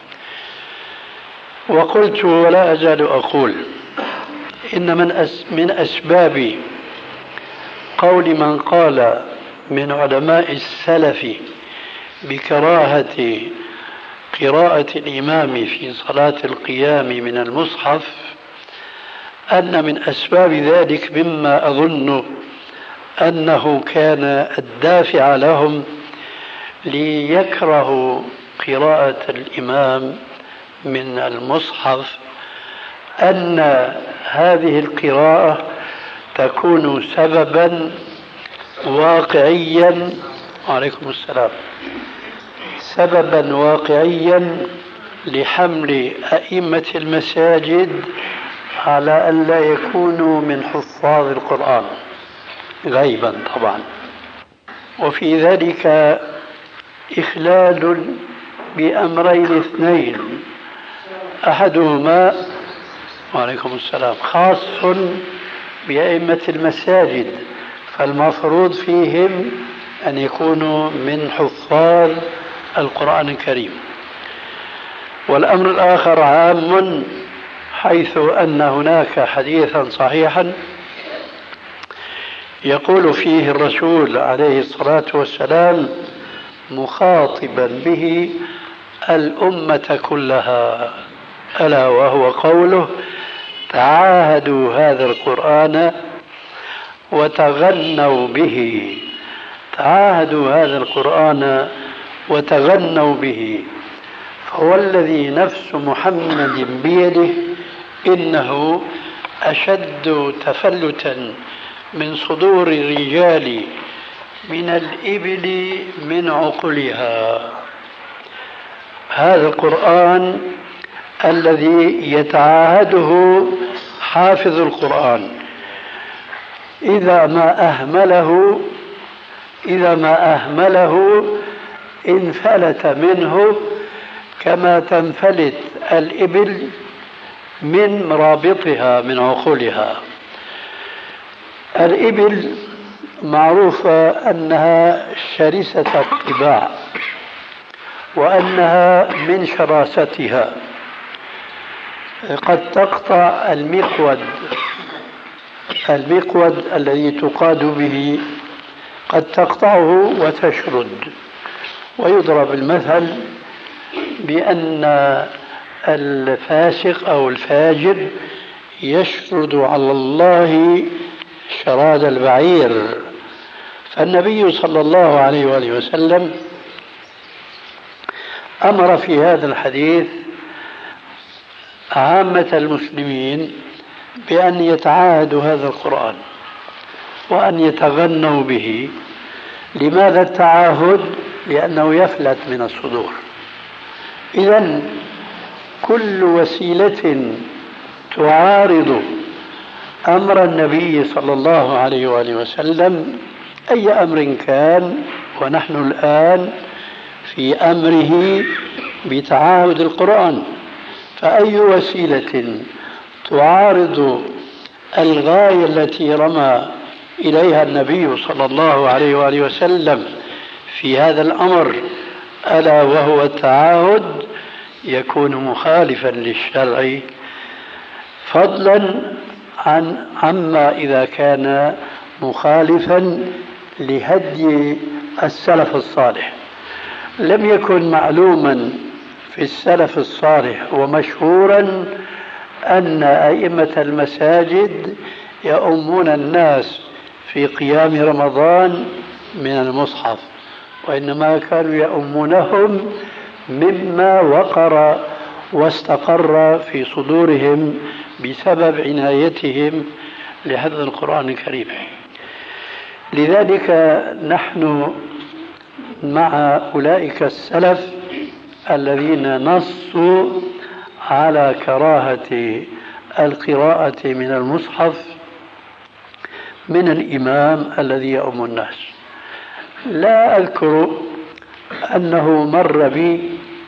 وقلت ولا أزال أقول إن من أسباب قول من قال من علماء السلف بكراهة قراءة الإمام في صلاة القيام من المصحف أن من أسباب ذلك مما أظن أنه كان الدافع لهم ليكرهوا قراءة الإمام من المصحف أن هذه القراءة تكون سببا واقعيا، وعليكم السلام، سببا واقعيا لحمل أئمة المساجد على أن لا يكونوا من حفاظ القرآن غيبا طبعا، وفي ذلك إخلال بأمرين اثنين، أحدهما وعليكم السلام خاص بأئمة المساجد، فالمفروض فيهم أن يكونوا من حفاظ القرآن الكريم، والأمر الآخر عام، حيث أن هناك حديثا صحيحا يقول فيه الرسول عليه الصلاة والسلام مخاطبا به الأمة كلها، ألا وهو قوله تعاهدوا هذا القرآن وتغنوا به، تعاهدوا هذا القرآن وتغنوا به، فهو الذي نفس محمد بيده إنه أشد تفلتا من صدور الرجال من الإبل من عقلها. هذا القرآن الذي يتعاهده حافظ القرآن إذا ما أهمله انفلت منه كما تنفلت الإبل من مرابطها من عقولها. الإبل معروفة أنها شرسة الطباع، وأنها من شراستها قد تقطع المقود الذي تقاد به، قد تقطعه وتشرد. ويضرب المثل بأن الفاسق أو الفاجر يشرد على الله شراد البعير. فالنبي صلى الله عليه وآله وسلم أمر في هذا الحديث عامة المسلمين بأن يتعاهدوا هذا القرآن وأن يتغنوا به. لماذا التعاهد؟ لأنه يفلت من الصدور. إذن كل وسيلة تعارض أمر النبي صلى الله عليه وآله وسلم أي أمر كان، ونحن الآن في أمره بتعاهد القرآن، فأي وسيلة تعارض الغاية التي رمى إليها النبي صلى الله عليه وآله وسلم في هذا الأمر ألا وهو التعاهد يكون مخالفا للشرع، فضلا عما إذا كان مخالفا لهدي السلف الصالح. لم يكن معلوما في السلف الصالح ومشهورا أن أئمة المساجد يؤمون الناس في قيام رمضان من المصحف، وإنما كانوا يؤمونهم مما وقر واستقر في صدورهم بسبب عنايتهم لحفظ القرآن الكريم. لذلك نحن مع أولئك السلف الذين نصوا على كراهة القراءة من المصحف من الإمام الذي يؤم الناس. لا أذكر أنه مر بي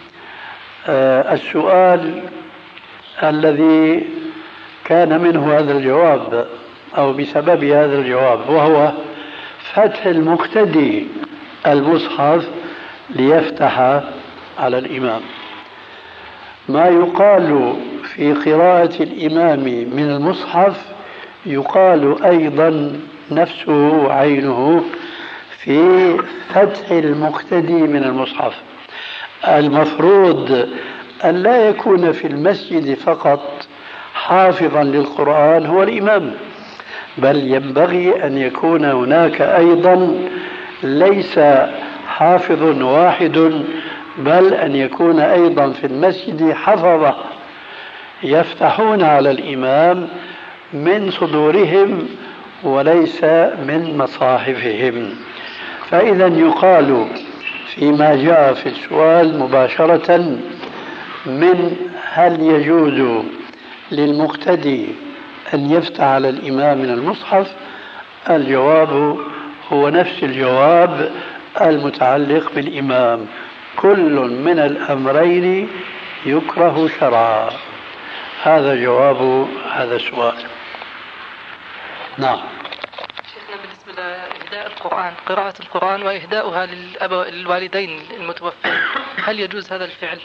السؤال الذي كان منه هذا الجواب أو بسبب هذا الجواب، وهو فتح المقتدي المصحف ليفتح على الإمام. ما يقال في قراءة الإمام من المصحف يقال أيضا نفسه عينه في فتح المقتدي من المصحف. المفروض أن لا يكون في المسجد فقط حافظا للقرآن هو الإمام، بل ينبغي أن يكون هناك أيضا ليس حافظ واحد، بل أن يكون أيضا في المسجد حفظة يفتحون على الإمام من صدورهم وليس من مصاحفهم. فإذا يقال فيما جاء في السؤال مباشرة من هل يجوز للمقتدي أن يفتح على الإمام من المصحف، الجواب هو نفس الجواب المتعلق بالإمام، كل من الأمرين يكره شرعا. هذا جواب هذا السؤال. نعم. شيخنا بالنسبة لإهداء القرآن، قراءة القرآن وإهداؤها للوالدين المتوفين، هل يجوز هذا الفعل؟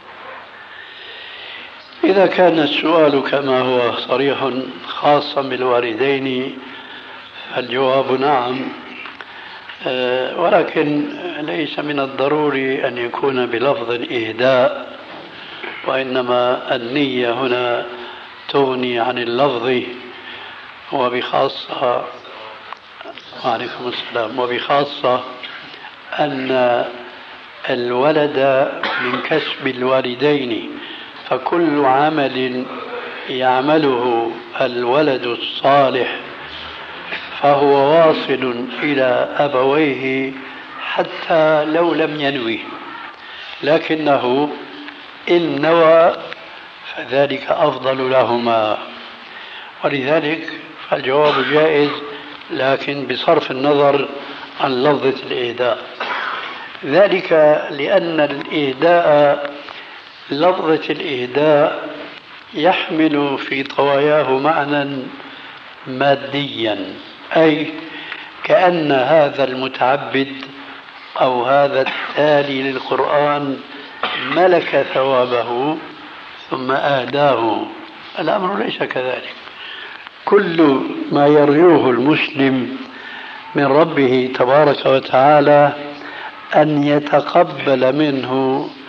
إذا كان السؤال كما هو صريح خاصا بالوالدين فالجواب نعم، ولكن ليس من الضروري أن يكون بلفظ إهداء، وإنما النية هنا تغني عن اللفظ، وبخاصة وعليكم السلام، وبخاصة أن الولد من كسب الوالدين، فكل عمل يعمله الولد الصالح فهو واصل إلى أبويه حتى لو لم ينوي، لكنه إن نوى فذلك أفضل لهما، ولذلك فالجواب جائز، لكن بصرف النظر عن لفظة الإهداء. ذلك لأن الإهداء، لفظة الإهداء يحمل في طواياه معنى ماديا، أي كأن هذا المتعبد أو هذا التالي للقرآن ملك ثوابه ثم أهداه. الأمر ليس كذلك. كل ما يرجوه المسلم من ربه تبارك وتعالى أن يتقبل منه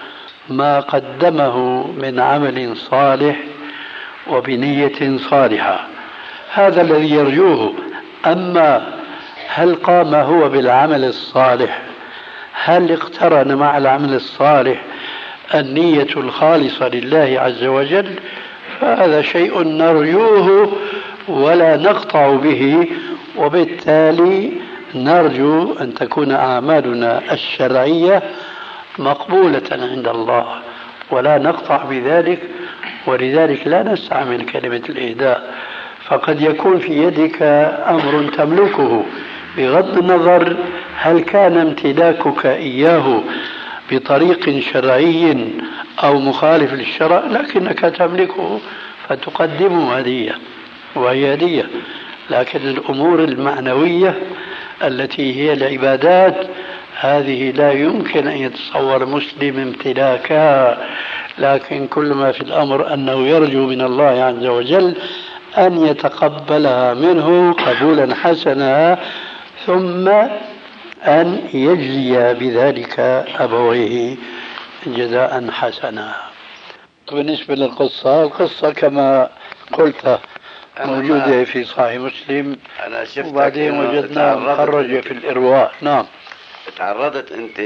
ما قدمه من عمل صالح وبنية صالحة، هذا الذي يرجوه. أما هل قام هو بالعمل الصالح، هل اقترن مع العمل الصالح النية الخالصة لله عز وجل، فهذا شيء نرجوه ولا نقطع به، وبالتالي نرجو أن تكون أعمالنا الشرعية مقبولة عند الله ولا نقطع بذلك. ولذلك لا نستعمل كلمة الإهداء، فقد يكون في يدك أمر تملكه بغض النظر هل كان امتلاكك إياه بطريق شرعي أو مخالف للشرع، لكنك تملكه فتقدمه هدية وهي هدية. لكن الأمور المعنوية التي هي العبادات هذه لا يمكن أن يتصور مسلم امتلاكها، لكن كل ما في الأمر أنه يرجو من الله عز وجل أن يتقبلها منه قبولا حسنا، ثم أن يجزي بذلك أبويه جزاء حسنا. بالنسبة للقصة، القصة كما قلت موجودة في صحيح مسلم، وبعدين وجدنا مخرجة في الإرواء. نعم. تعرضت أنت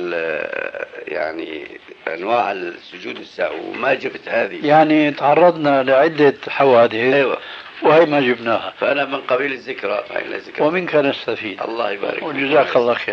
يعني أنواع السجود السهو وما جبت هذه، يعني تعرضنا لعدة حوادث. أيوة. وهي ما جبناها، فأنا من قبيل الذكرى ومنك نستفيد. الله يبارك وجزاك الله خير.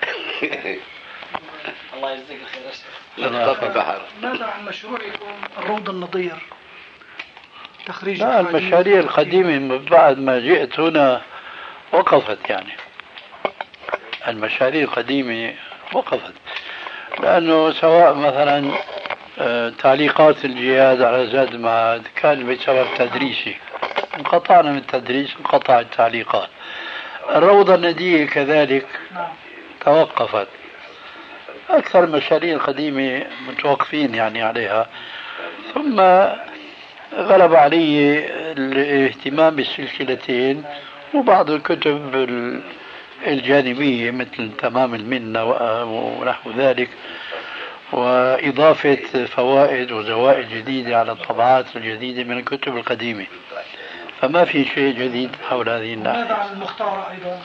الله يجزيك الخير. نطفي بحر. ماذا عن مشروعكم الروض النظير؟ تخريج لا، المشاريع القديمة من بعد ما جئت هنا وقفت، يعني المشاريع القديمة وقفت، لأنه سواء مثلا تعليقات الجهاد على زاد معاد كان بسبب تدريسي، انقطعنا من التدريس، انقطع التعليقات. الروضة الندية كذلك توقفت. أكثر المشاريع القديمة متوقفين يعني عليها. ثم غلب علي الاهتمام بالسلسلتين وبعض الكتب الجانبية مثل تمام المنة ونحو ذلك، وإضافة فوائد وزوائد جديدة على الطبعات الجديدة من الكتب القديمة، فما في شيء جديد حول هذه الناحية. ماذا عن المختارة أيضا؟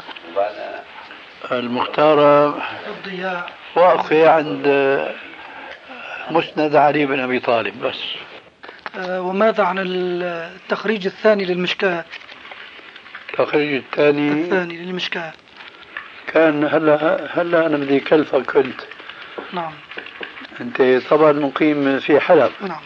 المختارة الضياء واقفة عند مسند علي بن أبي طالب بس. وماذا عن التخريج الثاني للمشكاة؟ التخريج الثاني للمشكاة كان هلا أنا بدي كلفة كنت. نعم. أنت طبعا مقيم في حلب. نعم.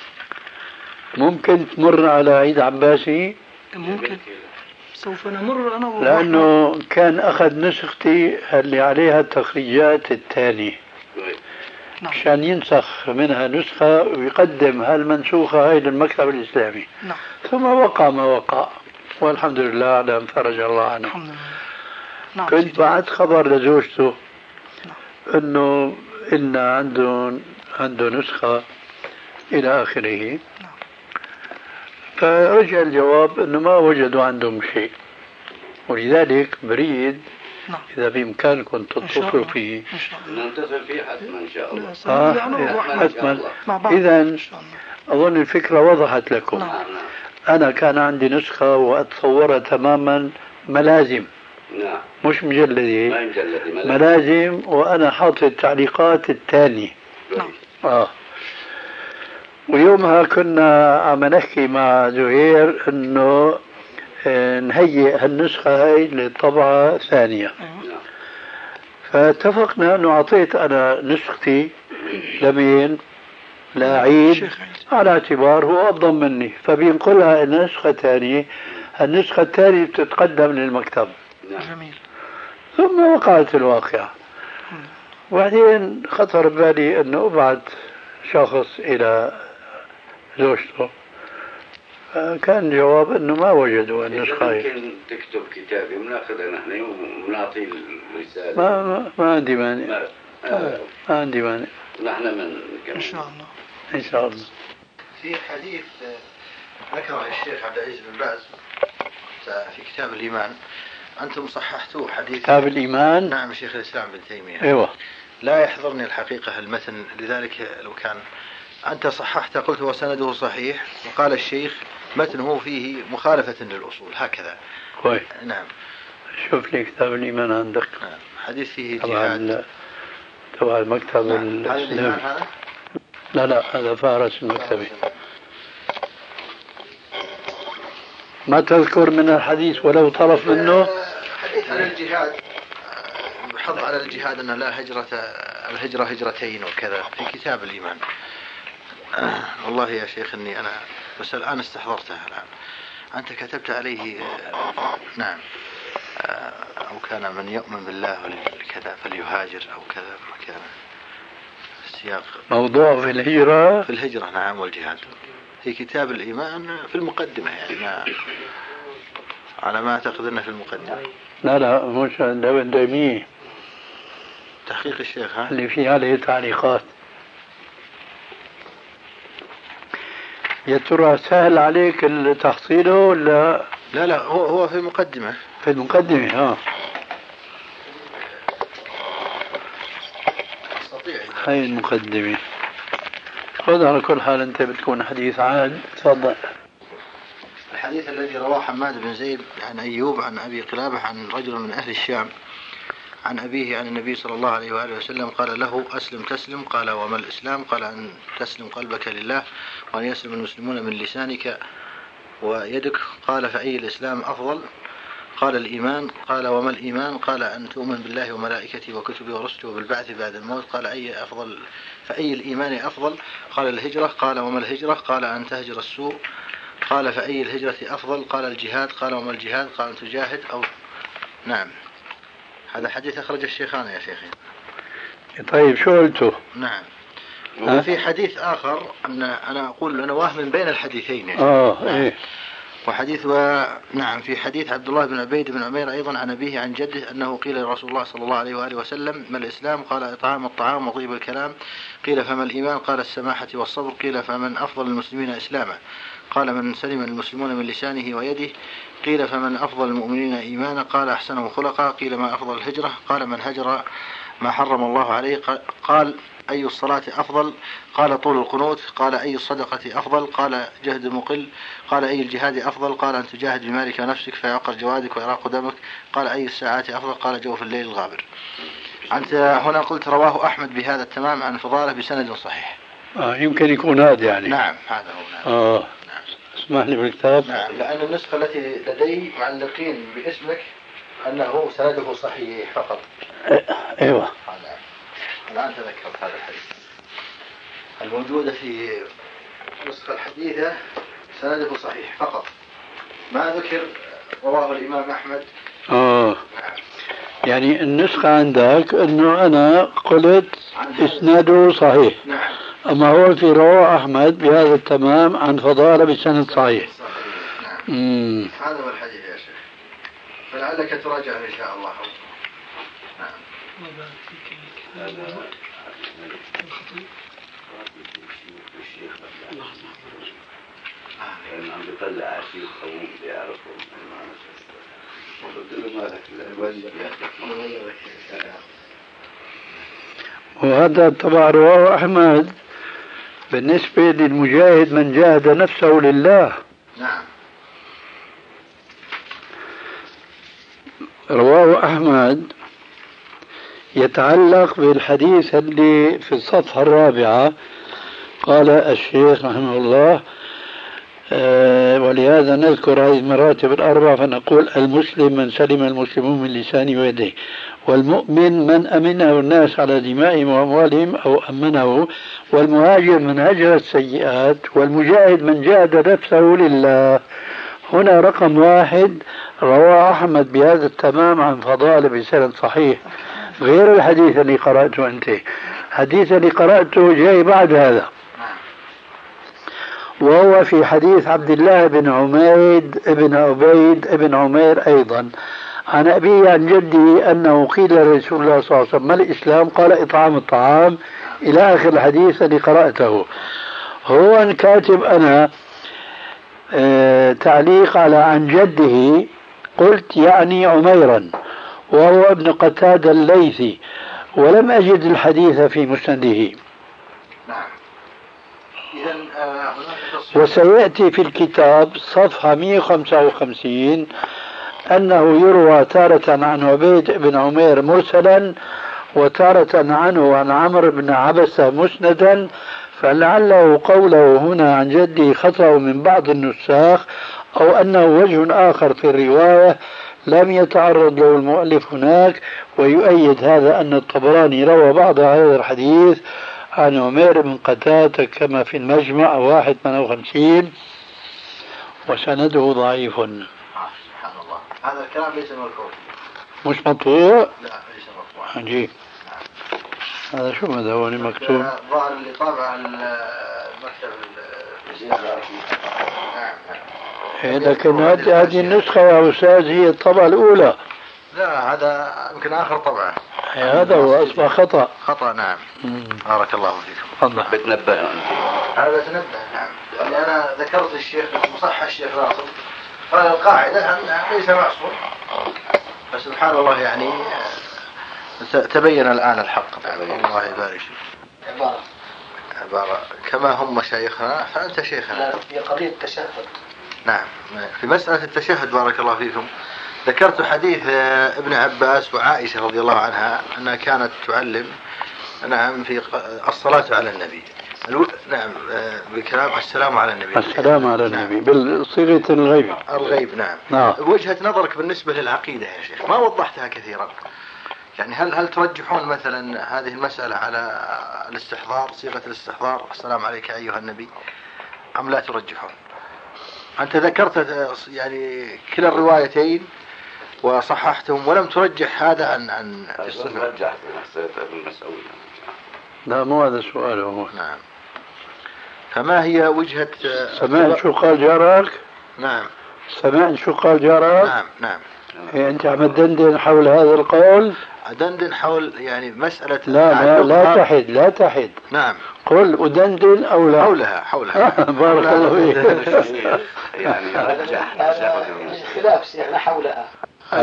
ممكن تمر على عيد عباسي؟ ممكن، سوف نمر أنا لأنه كان أخذ نسختي اللي عليها التخريجات الثانية. نعم. عشان ينسخ منها نسخة ويقدم هالمنسوخة هاي للمكتب الإسلامي. نعم. ثم وقع ما وقع، والحمد لله على أن فرج الله عنه. الحمد لله. نعم. كنت بعت خبر لزوجته انه إن عنده نسخة الى اخره. فرجع الجواب انه ما وجدوا عندهم شيء، ولذلك بريد اذا بامكانكم تتصلوا فيه. ننتصر فيه حتما ان شاء الله. حتما. اذا اظن الفكرة وضحت لكم. انا كان عندي نسخة واتصورها تماما ملازم. نعم. مش مجلدة، ملازم، وأنا حاطط التعليقات الثانية. نعم. ويومها كنا عم نحكي مع زهير إنه نهيئ هالنسخة هاي للطبعة ثانية. فاتفقنا إنه أعطيت أنا نسختي لمين؟ لعيد، على اعتبار هو أفضل مني، فبينقلها إلى نسخة ثانية. النسخة الثانية بتتقدم للمكتب. جميل. ثم وقعت الواقعة. وبعدين خطر ببالي أنه أبعث شخص إلى زوجته، كان الجواب أنه ما وجدوا النسخة. ممكن تكتب كتابي وناخذها نحن ونعطي الرسالة. ما عندي مانع. ما عندي مانع. نحن من إن شاء الله. إن شاء الله. في حديث ذكره الشيخ عبد العزيز بن باز في كتاب الإيمان، أنتم صححتوه حديث كتاب الإيمان. نعم شيخ الإسلام ابن تيمية. أيوة. لا يحضرني الحقيقة المتن، لذلك لو كان أنت صححت قلت وسنده صحيح، وقال الشيخ متنه فيه مخالفة للأصول هكذا. كويس. نعم. شوف لي كتاب الإيمان عندك. نعم. حديث فيه جهاد تبع المكتب. نعم. هذا لا هذا فارس المكتبي. ما تذكر من الحديث ولو طرف منه؟ حديث عن الجهاد، حض على الجهاد أن لا الهجرة هجرتين وكذا في كتاب الإيمان. والله يا شيخ إني أنا بس الآن استحضرتها الآن. أنت كتبت عليه نعم أو كان من يؤمن بالله كذا فليهاجر أو كذا مكان السياق موضوع في الهجرة. في الهجرة نعم والجهاد في كتاب الإيمان في المقدمة، يعني ما على ما أعتقد أنه في المقدمة. لا مش ابن تيمية، تحقيق الشيخ اللي فيه عليه تعليقات. يا ترى سهل عليك تحصيله ولا؟ لا هو في المقدمة. في المقدمة هاي المقدمة. خذ على كل حال أنت بتكون حديث عاد. تفضل. الحديث الذي رواه حماد بن زيد عن أيوب عن أبي قلابة عن رجل من أهل الشام عن أبيه عن النبي صلى الله عليه وآله وسلم قال له أسلم تسلم. قال وما الإسلام؟ قال أن تسلم قلبك لله وأن يسلم المسلمون من لسانك ويدك. قال فأي الإسلام أفضل؟ قال الإيمان. قال وما الإيمان؟ قال أن تؤمن بالله وملائكته وكتبه ورسله وبالبعث بعد الموت. قال أي أفضل؟ فأي الإيمان أفضل؟ قال الهجرة. قال وما الهجرة؟ قال أن تهجر السوء. قال فأي الهجرة أفضل؟ قال الجهاد. قال وما الجهاد؟ قال أن تجاهد أو نعم. هذا حديث أخرج الشيخان يا شيخي. طيب شو قلته؟ نعم. وفي حديث آخر أن أنا أقول أنا واهم بين الحديثين يعني. إيه. وحديث نعم في حديث عبد الله بن عبيد بن عمير أيضا عن أبيه عن جده أنه قيل لرسول الله صلى الله عليه وآله وسلم ما الإسلام؟ قال إطعام الطعام وطيب الكلام. قيل فما الإيمان؟ قال السماحة والصبر. قيل فمن أفضل المسلمين إسلاما؟ قال من سلم المسلمون من لسانه ويده. قيل فمن أفضل المؤمنين إيمانا؟ قال أحسنهم خلقا. قيل ما أفضل الهجرة؟ قال من هجر ما حرم الله عليه. قال أي الصلاة أفضل؟ قال طول القنوت. قال أي الصدقة أفضل؟ قال جهد المقل. قال أي الجهاد أفضل؟ قال أن تجاهد بمالك ونفسك فيعقر جوادك ويراق دمك. قال أي الساعات أفضل؟ قال جوف الليل الغابر. أنت هنا قلت رواه أحمد بهذا التمام عن فضالة بسند صحيح. يمكن يكون هذا يعني. نعم هذا هو. نعم. اسمح لي بالكتاب. نعم لأن النسخة التي لدي معلقين باسمك أنه سنده صحيح فقط. أيوة. الآن تذكرت هذا الحديث. الموجودة في النسخة الحديثة سنده صحيح فقط، ما ذكر رواه الإمام أحمد. يعني النسخة عندك أنه أنا قلت إسناده صحيح. نعم. أما هو في رواه أحمد بهذا التمام عن فضالة بسند صحيح. نعم. هذا هو الحديث يا شيخ، فلعلك تراجع إن شاء الله. نعم. عم بيطلع شيء خوف بيعرفوا وهذا طبعا رواه أحمد بالنسبة للمجاهد من جاهد نفسه لله. نعم. رواه أحمد يتعلق بالحديث اللي في الصفحة الرابعة. قال الشيخ رحمه الله ولهذا نذكر هذه المراتب الأربع فنقول المسلم من سلم المسلمون من لسانه ويده، والمؤمن من أمنه الناس على دمائهم وأموالهم أو أمنه، والمهاجر من هجر السيئات، والمجاهد من جاهد نفسه لله. هنا رقم 1 رواه أحمد بهذا التمام عن فضالة بسند صحيح، غير الحديث اللي قرأته أنت. الحديث اللي قرأته جاي بعد هذا، وهو في حديث عبد الله بن عميد ابن عبيد ابن عمير أيضا عن أبيه عن جده أنه قيل لرسول الله صلى الله عليه وسلم ما الإسلام؟ قال إطعام الطعام إلى آخر الحديث اللي قرأته. هو كاتب أنا تعليق على عن جده، قلت يعني عميرا وهو ابن قتادة الليثي، ولم أجد الحديث في مسنده. نعم. إذا وسيأتي في الكتاب صفحة 155 أنه يروى تارة عن عبيد بن عمير مرسلا وتارة عنه عن عمرو بن عبسة مسندا، فلعله قوله هنا عن جدي خطأ من بعض النساخ، أو أنه وجه آخر في الرواية لم يتعرض له المؤلف هناك. ويؤيد هذا أن الطبراني روى بعض هذا الحديث عن عمير بن قتادة كما في المجمع 158 وسنده ضعيف. سبحان الله، هذا الكلام ليس مرفوع. مش مطبوع؟ لا ليس مرفوع. عجيب. هذا شو مدوني مكتوب؟ ظاهر اللي طابع المكتب الزيادة. نعم. لكن هذه النسخة يا أستاذ هي الطبعة الأولى. لا هذا يمكن آخر طبعة. هذا هو أصبح خطأ. خطأ نعم. بارك الله فيكم. الله. بتنبه. هذا تنبه نعم. لأني أنا ذكرت الشيخ مصحح الشيخ ناصر قال القاعدة ليس معصوم. فسبحان الله يعني تبين الآن الحق. الله يبارك فيك. عبارة كما هم مشايخنا فأنت شيخنا. لا هي قضية التشهد. نعم. في مسألة التشهد بارك الله فيكم ذكرت حديث ابن عباس وعائشة رضي الله عنها أنها كانت تعلم نعم في الصلاة على النبي. نعم بكلام السلام على النبي. السلام على النبي بالصيغة الغيب. الغيب نعم. وجهة نظرك بالنسبة للعقيدة يا شيخ ما وضحتها كثيرا. يعني هل ترجحون مثلا هذه المسألة على الاستحضار صيغة الاستحضار السلام عليك أيها النبي أم لا ترجحون؟ أنت ذكرت يعني كلا الروايتين وصححتهم ولم ترجح هذا عن الصفة. رجح في ابن مسعود. لا مو هذا السؤال هو. نعم. فما هي وجهة سمعت شو قال جارك؟ نعم. سمعت شو قال جارك؟ نعم. أنت عم تدندن حول هذا القول؟ أدندن حول يعني مسألة لا تحد. نعم. قل أدندن أو لا؟ حولها. بارك الله فيك. يعني رجح خلاف يعني حولها.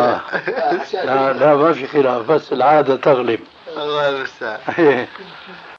لا ما في خلاف بس العادة تغلب. الله المستعان.